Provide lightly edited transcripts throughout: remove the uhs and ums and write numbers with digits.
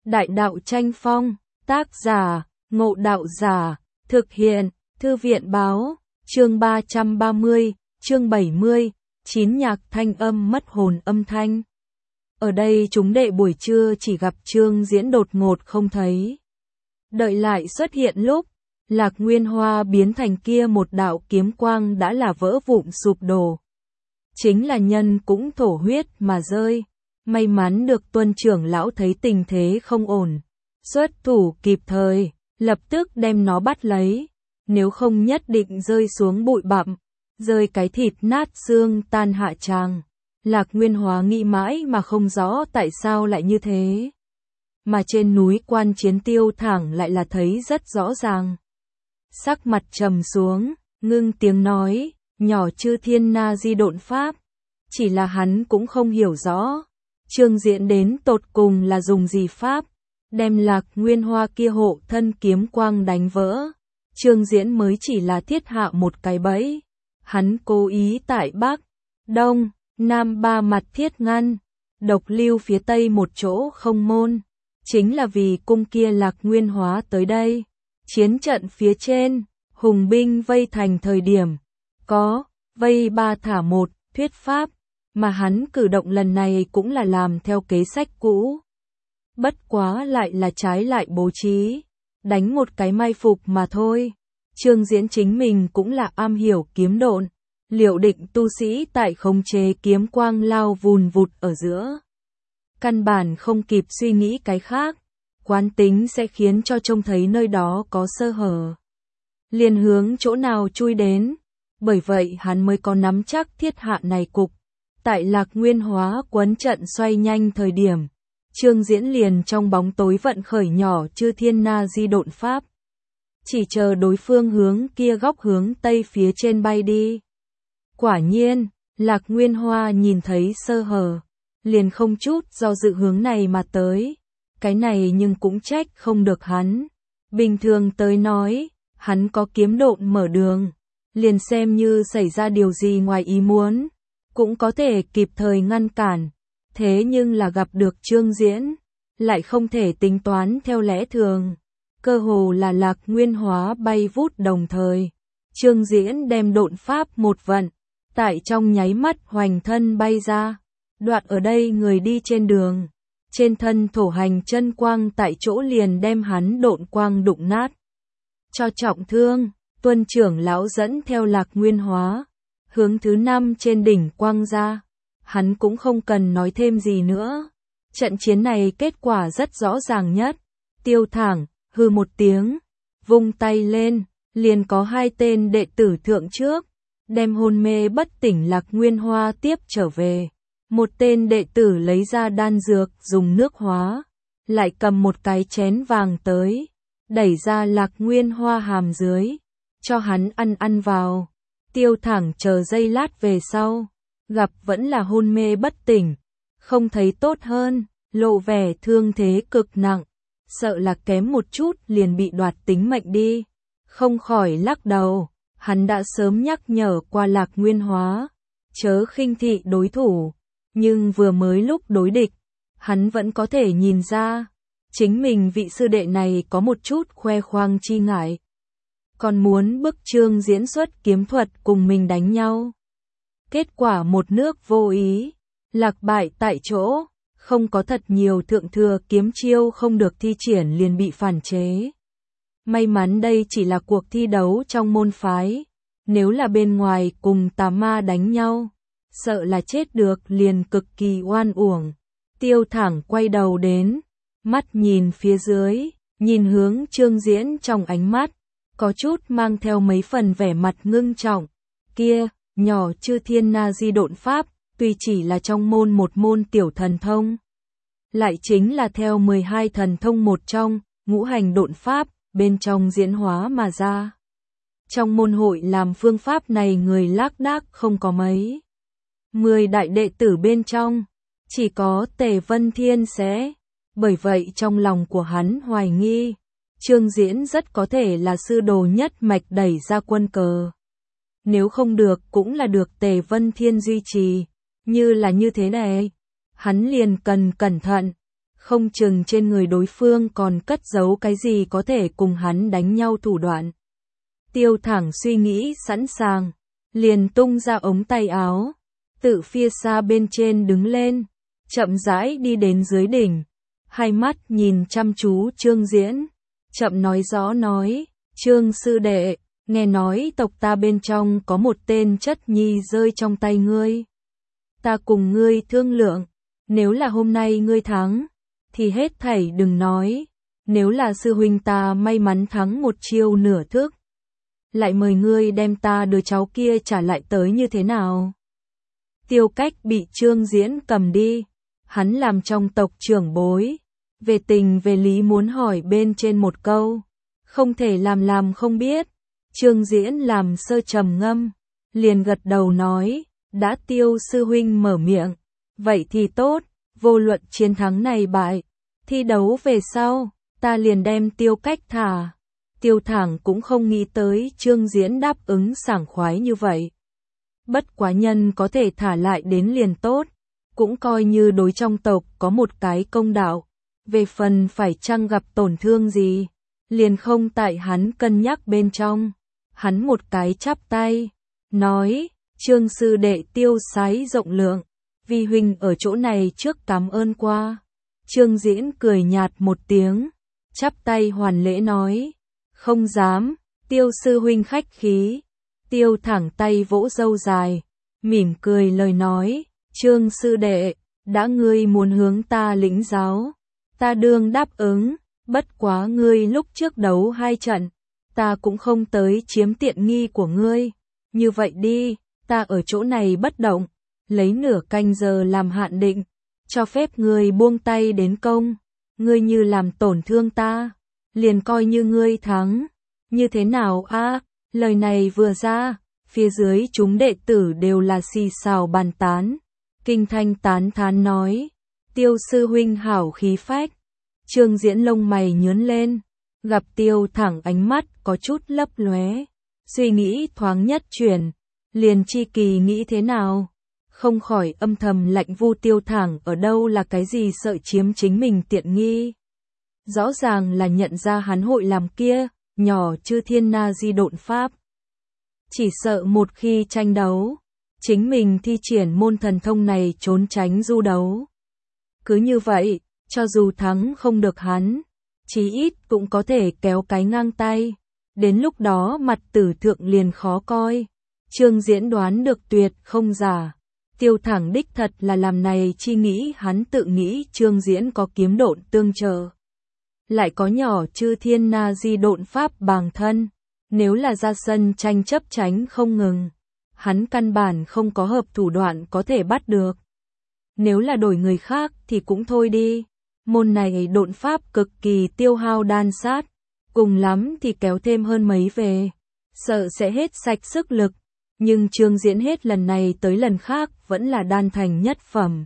Đại đạo tranh phong, tác giả, Ngộ Đạo Giả, thực hiện, Thư viện báo, chương 330, chương 70, 9 nhạc thanh âm mất hồn âm thanh. Ở đây chúng đệ buổi trưa chỉ gặp Trương Diễn đột ngột không thấy. Đợi lại xuất hiện lúc, Lạc Nguyên Hoa biến thành kia một đạo kiếm quang đã là vỡ vụn sụp đổ. Chính là nhân cũng thổ huyết mà rơi. May mắn được Tuân trưởng lão thấy tình thế không ổn, xuất thủ kịp thời, lập tức đem nó bắt lấy, nếu không nhất định rơi xuống bụi bặm, rơi cái thịt nát xương tan hạ tràng. Lạc Nguyên Hóa nghĩ mãi mà không rõ tại sao lại như thế. Mà trên núi Quan Chiến Tiêu Thẳng lại là thấy rất rõ ràng. Sắc mặt trầm xuống, ngưng tiếng nói, nhỏ Chư Thiên Na Di độn pháp. Chỉ là hắn cũng không hiểu rõ. Trương Diễn đến tột cùng là dùng gì pháp, đem Lạc Nguyên Hoa kia hộ thân kiếm quang đánh vỡ. Trương Diễn mới chỉ là thiết hạ một cái bẫy. Hắn cố ý tại Bắc, Đông, Nam ba mặt thiết ngăn, độc lưu phía Tây một chỗ không môn. Chính là vì cung kia Lạc Nguyên Hóa tới đây. Chiến trận phía trên, hùng binh vây thành thời điểm, có, vây ba thả một, thuyết pháp. Mà hắn cử động lần này cũng là làm theo kế sách cũ. Bất quá lại là trái lại bố trí, đánh một cái mai phục mà thôi. Trương Diễn chính mình cũng là am hiểu kiếm độn, liệu định tu sĩ tại khống chế kiếm quang lao vùn vụt ở giữa. Căn bản không kịp suy nghĩ cái khác, quán tính sẽ khiến cho trông thấy nơi đó có sơ hở. Liền hướng chỗ nào chui đến, bởi vậy hắn mới có nắm chắc thiết hạ này cục. Tại Lạc Nguyên Hóa quấn trận xoay nhanh thời điểm, Trương Diễn liền trong bóng tối vận khởi nhỏ Chư Thiên Na Di độn pháp. Chỉ chờ đối phương hướng kia góc hướng tây phía trên bay đi. Quả nhiên, Lạc Nguyên Hoa nhìn thấy sơ hở, liền không chút do dự hướng này mà tới. Cái này nhưng cũng trách không được hắn. Bình thường tới nói, hắn có kiếm độn mở đường, liền xem như xảy ra điều gì ngoài ý muốn, cũng có thể kịp thời ngăn cản. Thế nhưng là gặp được Trương Diễn, lại không thể tính toán theo lẽ thường. Cơ hồ là Lạc Nguyên Hóa bay vút đồng thời. Trương Diễn đem độn pháp một vận, tại trong nháy mắt hoành thân bay ra. Đoạn ở đây người đi trên đường, trên thân thổ hành chân quang tại chỗ liền đem hắn độn quang đụng nát. Cho trọng thương, Tuân trưởng lão dẫn theo Lạc Nguyên Hóa, hướng thứ 5 trên đỉnh quang ra. Hắn cũng không cần nói thêm gì nữa. Trận chiến này kết quả rất rõ ràng nhất. Tiêu Thẳng, hừ một tiếng, vung tay lên, liền có 2 tên đệ tử thượng trước, đem hôn mê bất tỉnh Lạc Nguyên Hoa tiếp trở về. Một tên đệ tử lấy ra đan dược dùng nước hóa, lại cầm một cái chén vàng tới, đẩy ra Lạc Nguyên Hoa hàm dưới, cho hắn ăn vào. Tiêu Thẳng chờ giây lát về sau, gặp vẫn là hôn mê bất tỉnh, không thấy tốt hơn, lộ vẻ thương thế cực nặng, sợ là kém một chút liền bị đoạt tính mệnh đi. Không khỏi lắc đầu, hắn đã sớm nhắc nhở qua Lạc Nguyên Hóa, chớ khinh thị đối thủ, nhưng vừa mới lúc đối địch, hắn vẫn có thể nhìn ra, chính mình vị sư đệ này có một chút khoe khoang chi ngại. Còn muốn bức Trương Diễn xuất kiếm thuật cùng mình đánh nhau. Kết quả một nước vô ý, lạc bại tại chỗ, không có thật nhiều thượng thừa kiếm chiêu không được thi triển liền bị phản chế. May mắn đây chỉ là cuộc thi đấu trong môn phái, nếu là bên ngoài cùng tà ma đánh nhau, sợ là chết được liền cực kỳ oan uổng. Tiêu Thẳng quay đầu đến, mắt nhìn phía dưới, nhìn hướng Trương Diễn trong ánh mắt, có chút mang theo mấy phần vẻ mặt ngưng trọng. Kia, nhỏ Chư Thiên Na Di độn pháp, tuy chỉ là trong môn một môn tiểu thần thông, lại chính là theo 12 thần thông một trong, ngũ hành độn pháp, bên trong diễn hóa mà ra. Trong môn hội làm phương pháp này người lác đác không có mấy. 10 đại đệ tử bên trong, chỉ có Tề Vân Thiên sẽ. Bởi vậy trong lòng của hắn hoài nghi, Trương Diễn rất có thể là sư đồ nhất mạch đẩy ra quân cờ. Nếu không được cũng là được Tề Vân Thiên duy trì, như là như thế này, hắn liền cần cẩn thận, không chừng trên người đối phương còn cất giấu cái gì có thể cùng hắn đánh nhau thủ đoạn. Tiêu Thẳng suy nghĩ sẵn sàng, liền tung ra ống tay áo, tự phía xa bên trên đứng lên, chậm rãi đi đến dưới đỉnh, hai mắt nhìn chăm chú Trương Diễn, chậm nói rõ nói, Trương sư đệ, nghe nói tộc ta bên trong có một tên chất nhi rơi trong tay ngươi. Ta cùng ngươi thương lượng, nếu là hôm nay ngươi thắng, thì hết thảy đừng nói, nếu là sư huynh ta may mắn thắng một chiêu nửa thức, lại mời ngươi đem ta đứa cháu kia trả lại tới như thế nào? Tiêu Cách bị Trương Diễn cầm đi, hắn làm trong tộc trưởng bối, về tình về lý muốn hỏi bên trên một câu, không thể làm không biết. Trương Diễn làm sơ trầm ngâm, liền gật đầu nói, đã Tiêu sư huynh mở miệng, vậy thì tốt, vô luận chiến thắng này bại, thi đấu về sau, ta liền đem Tiêu Cách thả. Tiêu Thẳng cũng không nghĩ tới Trương Diễn đáp ứng sảng khoái như vậy. Bất quá nhân có thể thả lại đến liền tốt, cũng coi như đối trong tộc có một cái công đạo. Về phần phải chăng gặp tổn thương gì, liền không tại hắn cân nhắc bên trong. Hắn một cái chắp tay, nói, Trương sư đệ tiêu sái rộng lượng, vi huynh ở chỗ này trước cảm ơn qua. Trương Diễn cười nhạt một tiếng, chắp tay hoàn lễ nói, không dám, Tiêu sư huynh khách khí. Tiêu Thẳng tay vỗ râu dài, mỉm cười lời nói, Trương sư đệ, đã ngươi muốn hướng ta lĩnh giáo, ta đương đáp ứng, bất quá ngươi lúc trước đấu 2 trận, ta cũng không tới chiếm tiện nghi của ngươi, như vậy đi, ta ở chỗ này bất động, lấy nửa canh giờ làm hạn định, cho phép ngươi buông tay đến công, ngươi như làm tổn thương ta, liền coi như ngươi thắng, như thế nào a? Lời này vừa ra, phía dưới chúng đệ tử đều là xì xào bàn tán, kinh thanh tán thán nói, Tiêu sư huynh hảo khí phách. Trương Diễn lông mày nhướng lên, gặp Tiêu Thẳng ánh mắt có chút lấp lóe, suy nghĩ thoáng nhất chuyển, liền chi kỳ nghĩ thế nào, không khỏi âm thầm lạnh vu Tiêu Thẳng ở đâu là cái gì sợ chiếm chính mình tiện nghi. Rõ ràng là nhận ra hắn hội làm kia, nhỏ chư thiên na di độn pháp. Chỉ sợ một khi tranh đấu, chính mình thi triển môn thần thông này trốn tránh du đấu. Cứ như vậy, cho dù thắng không được hắn, chí ít cũng có thể kéo cái ngang tay. Đến lúc đó mặt tử thượng liền khó coi. Trương Diễn đoán được tuyệt không giả. Tiêu Thẳng đích thật là làm này chi nghĩ hắn tự nghĩ Trương Diễn có kiếm độn tương trợ. Lại có nhỏ chư thiên na di độn pháp bàng thân. Nếu là ra sân tranh chấp tránh không ngừng, hắn căn bản không có hợp thủ đoạn có thể bắt được. Nếu là đổi người khác thì cũng thôi đi. Môn này độn pháp cực kỳ tiêu hao đan sát, cùng lắm thì kéo thêm hơn mấy về, sợ sẽ hết sạch sức lực, nhưng Trương Diễn hết lần này tới lần khác vẫn là đan thành nhất phẩm.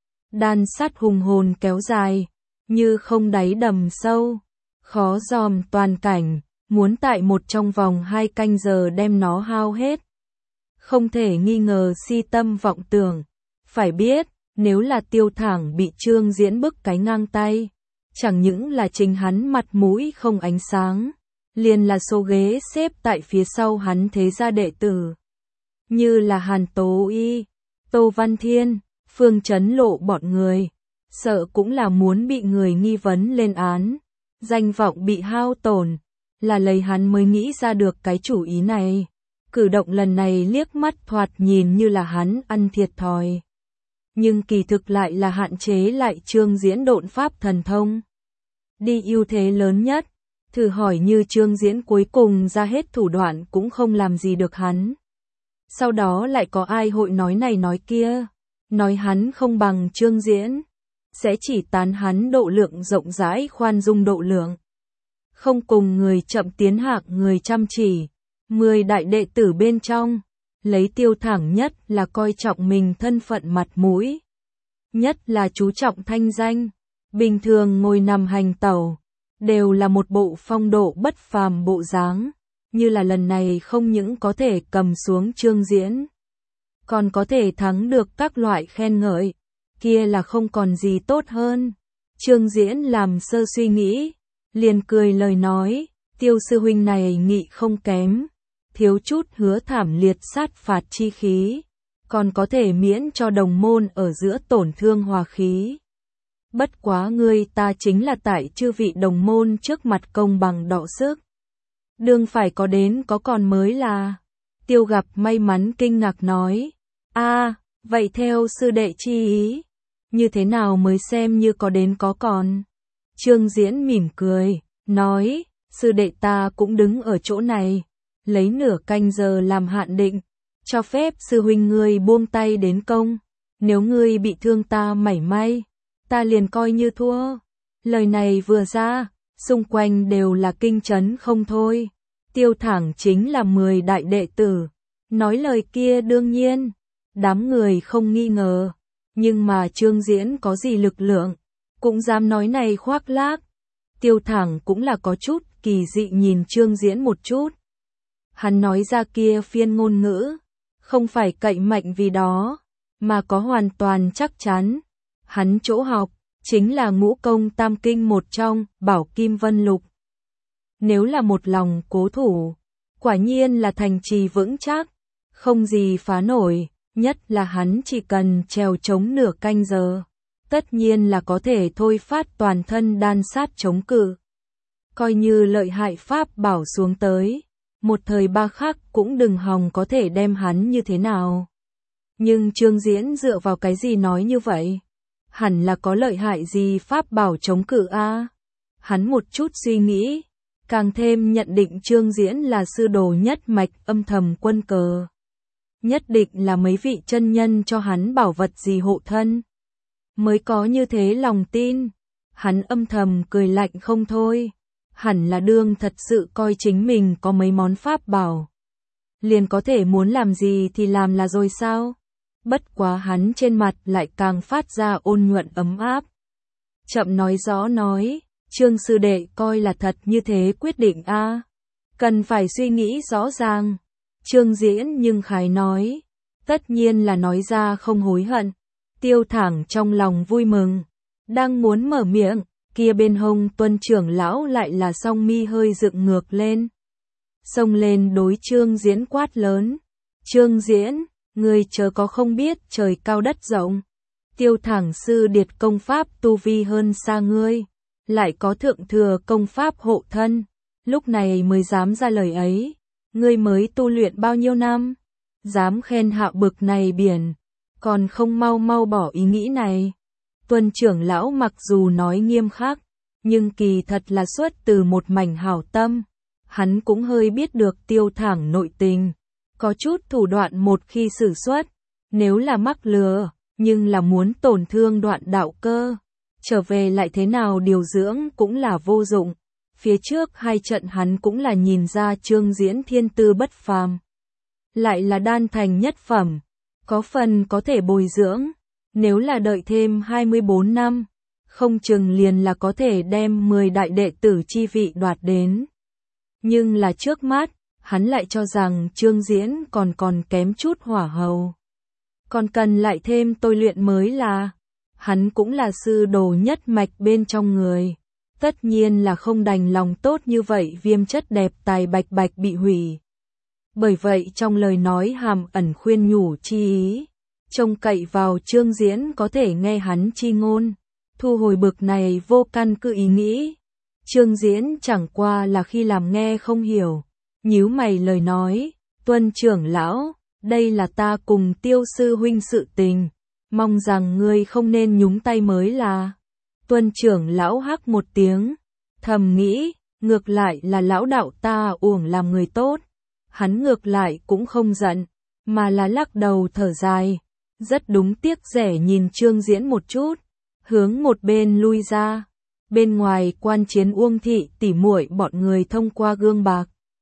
Đan sát hùng hồn kéo dài, như không đáy đầm sâu, khó dòm toàn cảnh, muốn tại một trong vòng 2 canh giờ đem nó hao hết. Không thể nghi ngờ si tâm vọng tưởng, phải biết, nếu là Tiêu Thẳng bị Trương Diễn bức cái ngang tay, chẳng những là chính hắn mặt mũi không ánh sáng, liền là số ghế xếp tại phía sau hắn thế gia đệ tử. Như là Hàn Tố Y, Tô Văn Thiên, Phương Chấn Lộ bọn người, sợ cũng là muốn bị người nghi vấn lên án, danh vọng bị hao tổn, là lấy hắn mới nghĩ ra được cái chủ ý này. Cử động lần này liếc mắt thoạt nhìn như là hắn ăn thiệt thòi, nhưng kỳ thực lại là hạn chế lại Trương Diễn độn pháp thần thông. Đi ưu thế lớn nhất, thử hỏi như Trương Diễn cuối cùng ra hết thủ đoạn cũng không làm gì được hắn. Sau đó lại có ai hội nói này nói kia, nói hắn không bằng Trương Diễn, sẽ chỉ tán hắn độ lượng rộng rãi khoan dung độ lượng. Không cùng người chậm tiến hạng người chăm chỉ, 10 đại đệ tử bên trong, lấy Tiêu Thẳng nhất là coi trọng mình thân phận mặt mũi, nhất là chú trọng thanh danh, bình thường ngồi nằm hành tẩu, đều là một bộ phong độ bất phàm bộ dáng, như là lần này không những có thể cầm xuống Trương Diễn, còn có thể thắng được các loại khen ngợi, kia là không còn gì tốt hơn. Trương Diễn làm sơ suy nghĩ, liền cười lời nói, Tiêu sư huynh này nghị không kém, thiếu chút hứa thảm liệt sát phạt chi khí, còn có thể miễn cho đồng môn ở giữa tổn thương hòa khí. Bất quá ngươi ta chính là tại chư vị đồng môn trước mặt công bằng đọ sức. Đương phải có đến có còn mới là. Tiêu Gặp may mắn kinh ngạc nói, vậy theo sư đệ chi ý, như thế nào mới xem như có đến có còn? Trương Diễn mỉm cười, nói, sư đệ ta cũng đứng ở chỗ này, lấy nửa canh giờ làm hạn định, cho phép sư huynh ngươi buông tay đến công, nếu ngươi bị thương ta mảy may, ta liền coi như thua. Lời này vừa ra, xung quanh đều là kinh chấn không thôi. Tiêu Thẳng chính là 10 đại đệ tử, nói lời kia đương nhiên, đám người không nghi ngờ, nhưng mà Trương Diễn có gì lực lượng, cũng dám nói này khoác lác. Tiêu Thẳng cũng là có chút kỳ dị nhìn Trương Diễn một chút. Hắn nói ra kia phiên ngôn ngữ, không phải cậy mạnh vì đó, mà có hoàn toàn chắc chắn. Hắn chỗ học, chính là ngũ công tam kinh một trong, Bảo Kim Vân Lục. Nếu là một lòng cố thủ, quả nhiên là thành trì vững chắc, không gì phá nổi, nhất là hắn chỉ cần trèo chống nửa canh giờ, tất nhiên là có thể thôi phát toàn thân đan sát chống cự. Coi như lợi hại pháp bảo xuống tới, một thời ba khắc cũng đừng hòng có thể đem hắn như thế nào. Nhưng Trương Diễn dựa vào cái gì nói như vậy? Hẳn là có lợi hại gì pháp bảo chống cự a? Hắn một chút suy nghĩ, càng thêm nhận định Trương Diễn là sư đồ nhất mạch âm thầm quân cờ. Nhất định là mấy vị chân nhân cho hắn bảo vật gì hộ thân, mới có như thế lòng tin. Hắn âm thầm cười lạnh không thôi, hẳn là đương thật sự coi chính mình có mấy món pháp bảo, liền có thể muốn làm gì thì làm là rồi sao? Bất quá hắn trên mặt lại càng phát ra ôn nhuận ấm áp. Chậm nói rõ nói, Trương sư đệ coi là thật như thế quyết định a, cần phải suy nghĩ rõ ràng. Trương Diễn nhưng khái nói, tất nhiên là nói ra không hối hận. Tiêu Thẳng trong lòng vui mừng, đang muốn mở miệng, kia bên hông Tuân trưởng lão lại là song mi hơi dựng ngược lên. Xông lên đối Trương Diễn quát lớn, Trương Diễn, ngươi chớ có không biết trời cao đất rộng. Tiêu Thẳng sư điệt công pháp tu vi hơn xa ngươi, lại có thượng thừa công pháp hộ thân, lúc này mới dám ra lời ấy. Ngươi mới tu luyện bao nhiêu năm, dám khen hạ bực này biển, còn không mau mau bỏ ý nghĩ này. Tuân trưởng lão mặc dù nói nghiêm khắc, nhưng kỳ thật là xuất từ một mảnh hảo tâm. Hắn cũng hơi biết được Tiêu Thẳng nội tình, có chút thủ đoạn một khi sử xuất, nếu là mắc lừa, nhưng là muốn tổn thương đoạn đạo cơ, trở về lại thế nào điều dưỡng cũng là vô dụng. Phía trước hai trận hắn cũng là nhìn ra Trương Diễn thiên tư bất phàm, lại là đan thành nhất phẩm, có phần có thể bồi dưỡng, nếu là đợi thêm 24 năm, không chừng liền là có thể đem 10 đại đệ tử chi vị đoạt đến. Nhưng là trước mắt, hắn lại cho rằng Trương Diễn còn kém chút hỏa hầu, còn cần lại thêm tôi luyện mới là. Hắn cũng là sư đồ nhất mạch bên trong người, tất nhiên là không đành lòng tốt như vậy viêm chất đẹp tài bạch bạch bị hủy. Bởi vậy trong lời nói hàm ẩn khuyên nhủ chi ý, trông cậy vào Trương Diễn có thể nghe hắn chi ngôn, thu hồi bực này vô căn cứ ý nghĩ. Trương Diễn chẳng qua là khi làm nghe không hiểu, nhíu mày lời nói, Tuân trưởng lão, đây là ta cùng Tiêu sư huynh sự tình, mong rằng ngươi không nên nhúng tay mới là. Tuân trưởng lão hắc một tiếng, thầm nghĩ, ngược lại là lão đạo ta uổng làm người tốt. Hắn ngược lại cũng không giận, mà là lắc đầu thở dài, rất đúng tiếc rẻ nhìn Trương Diễn một chút, hướng một bên lui ra. Bên ngoài quan chiến Uông thị tỉ muội bọn người thông qua gương bạc,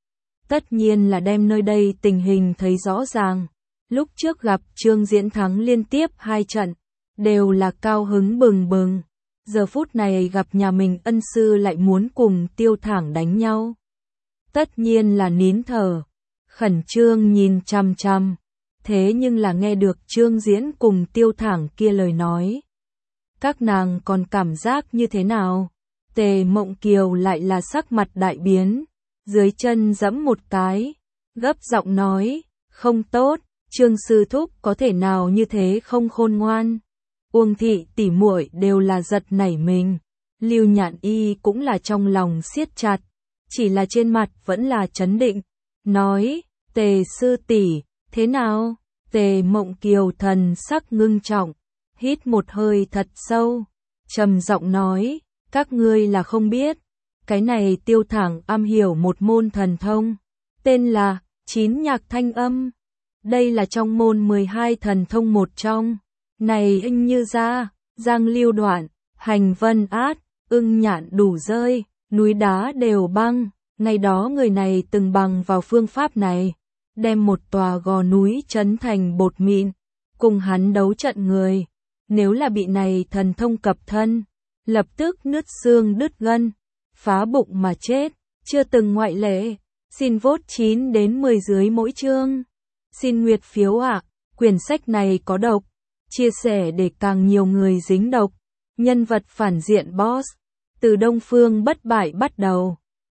tất nhiên là đem nơi đây tình hình thấy rõ ràng. Lúc trước gặp Trương Diễn thắng liên tiếp 2 trận, đều là cao hứng bừng bừng. Giờ phút này gặp nhà mình ân sư lại muốn cùng Tiêu Thẳng đánh nhau, tất nhiên là nín thở, khẩn trương nhìn chằm chằm. Thế nhưng là nghe được Trương Diễn cùng Tiêu Thẳng kia lời nói, các nàng còn cảm giác như thế nào? Tề Mộng Kiều lại là sắc mặt đại biến, dưới chân giẫm một cái, gấp giọng nói, không tốt, Trương sư thúc có thể nào như thế không khôn ngoan. Uông thị tỷ muội đều là giật nảy mình, Lưu Nhạn Y cũng là trong lòng siết chặt, chỉ là trên mặt vẫn là trấn định, nói, Tề sư tỷ, thế nào? Tề Mộng Kiều thần sắc ngưng trọng, hít một hơi thật sâu, trầm giọng nói, các ngươi là không biết, cái này Tiêu Thẳng am hiểu một môn thần thông, tên là Chín Nhạc Thanh Âm. Đây là trong môn 12 thần thông một trong. Này hình như ra, Giang Lưu Đoạn, Hành Vân Át, Ưng Nhạn đủ rơi, núi đá đều băng. Ngày đó người này từng bằng vào phương pháp này, đem một tòa gò núi trấn thành bột mịn, cùng hắn đấu trận người. Nếu là bị này thần thông cập thân, lập tức nứt xương đứt gân, phá bụng mà chết, chưa từng ngoại lệ. Xin vote 9 đến 10 dưới mỗi chương. Xin nguyệt phiếu ạ, quyển sách này có độc, chia sẻ để càng nhiều người dính độc. Nhân vật phản diện boss, từ Đông Phương Bất Bại bắt đầu.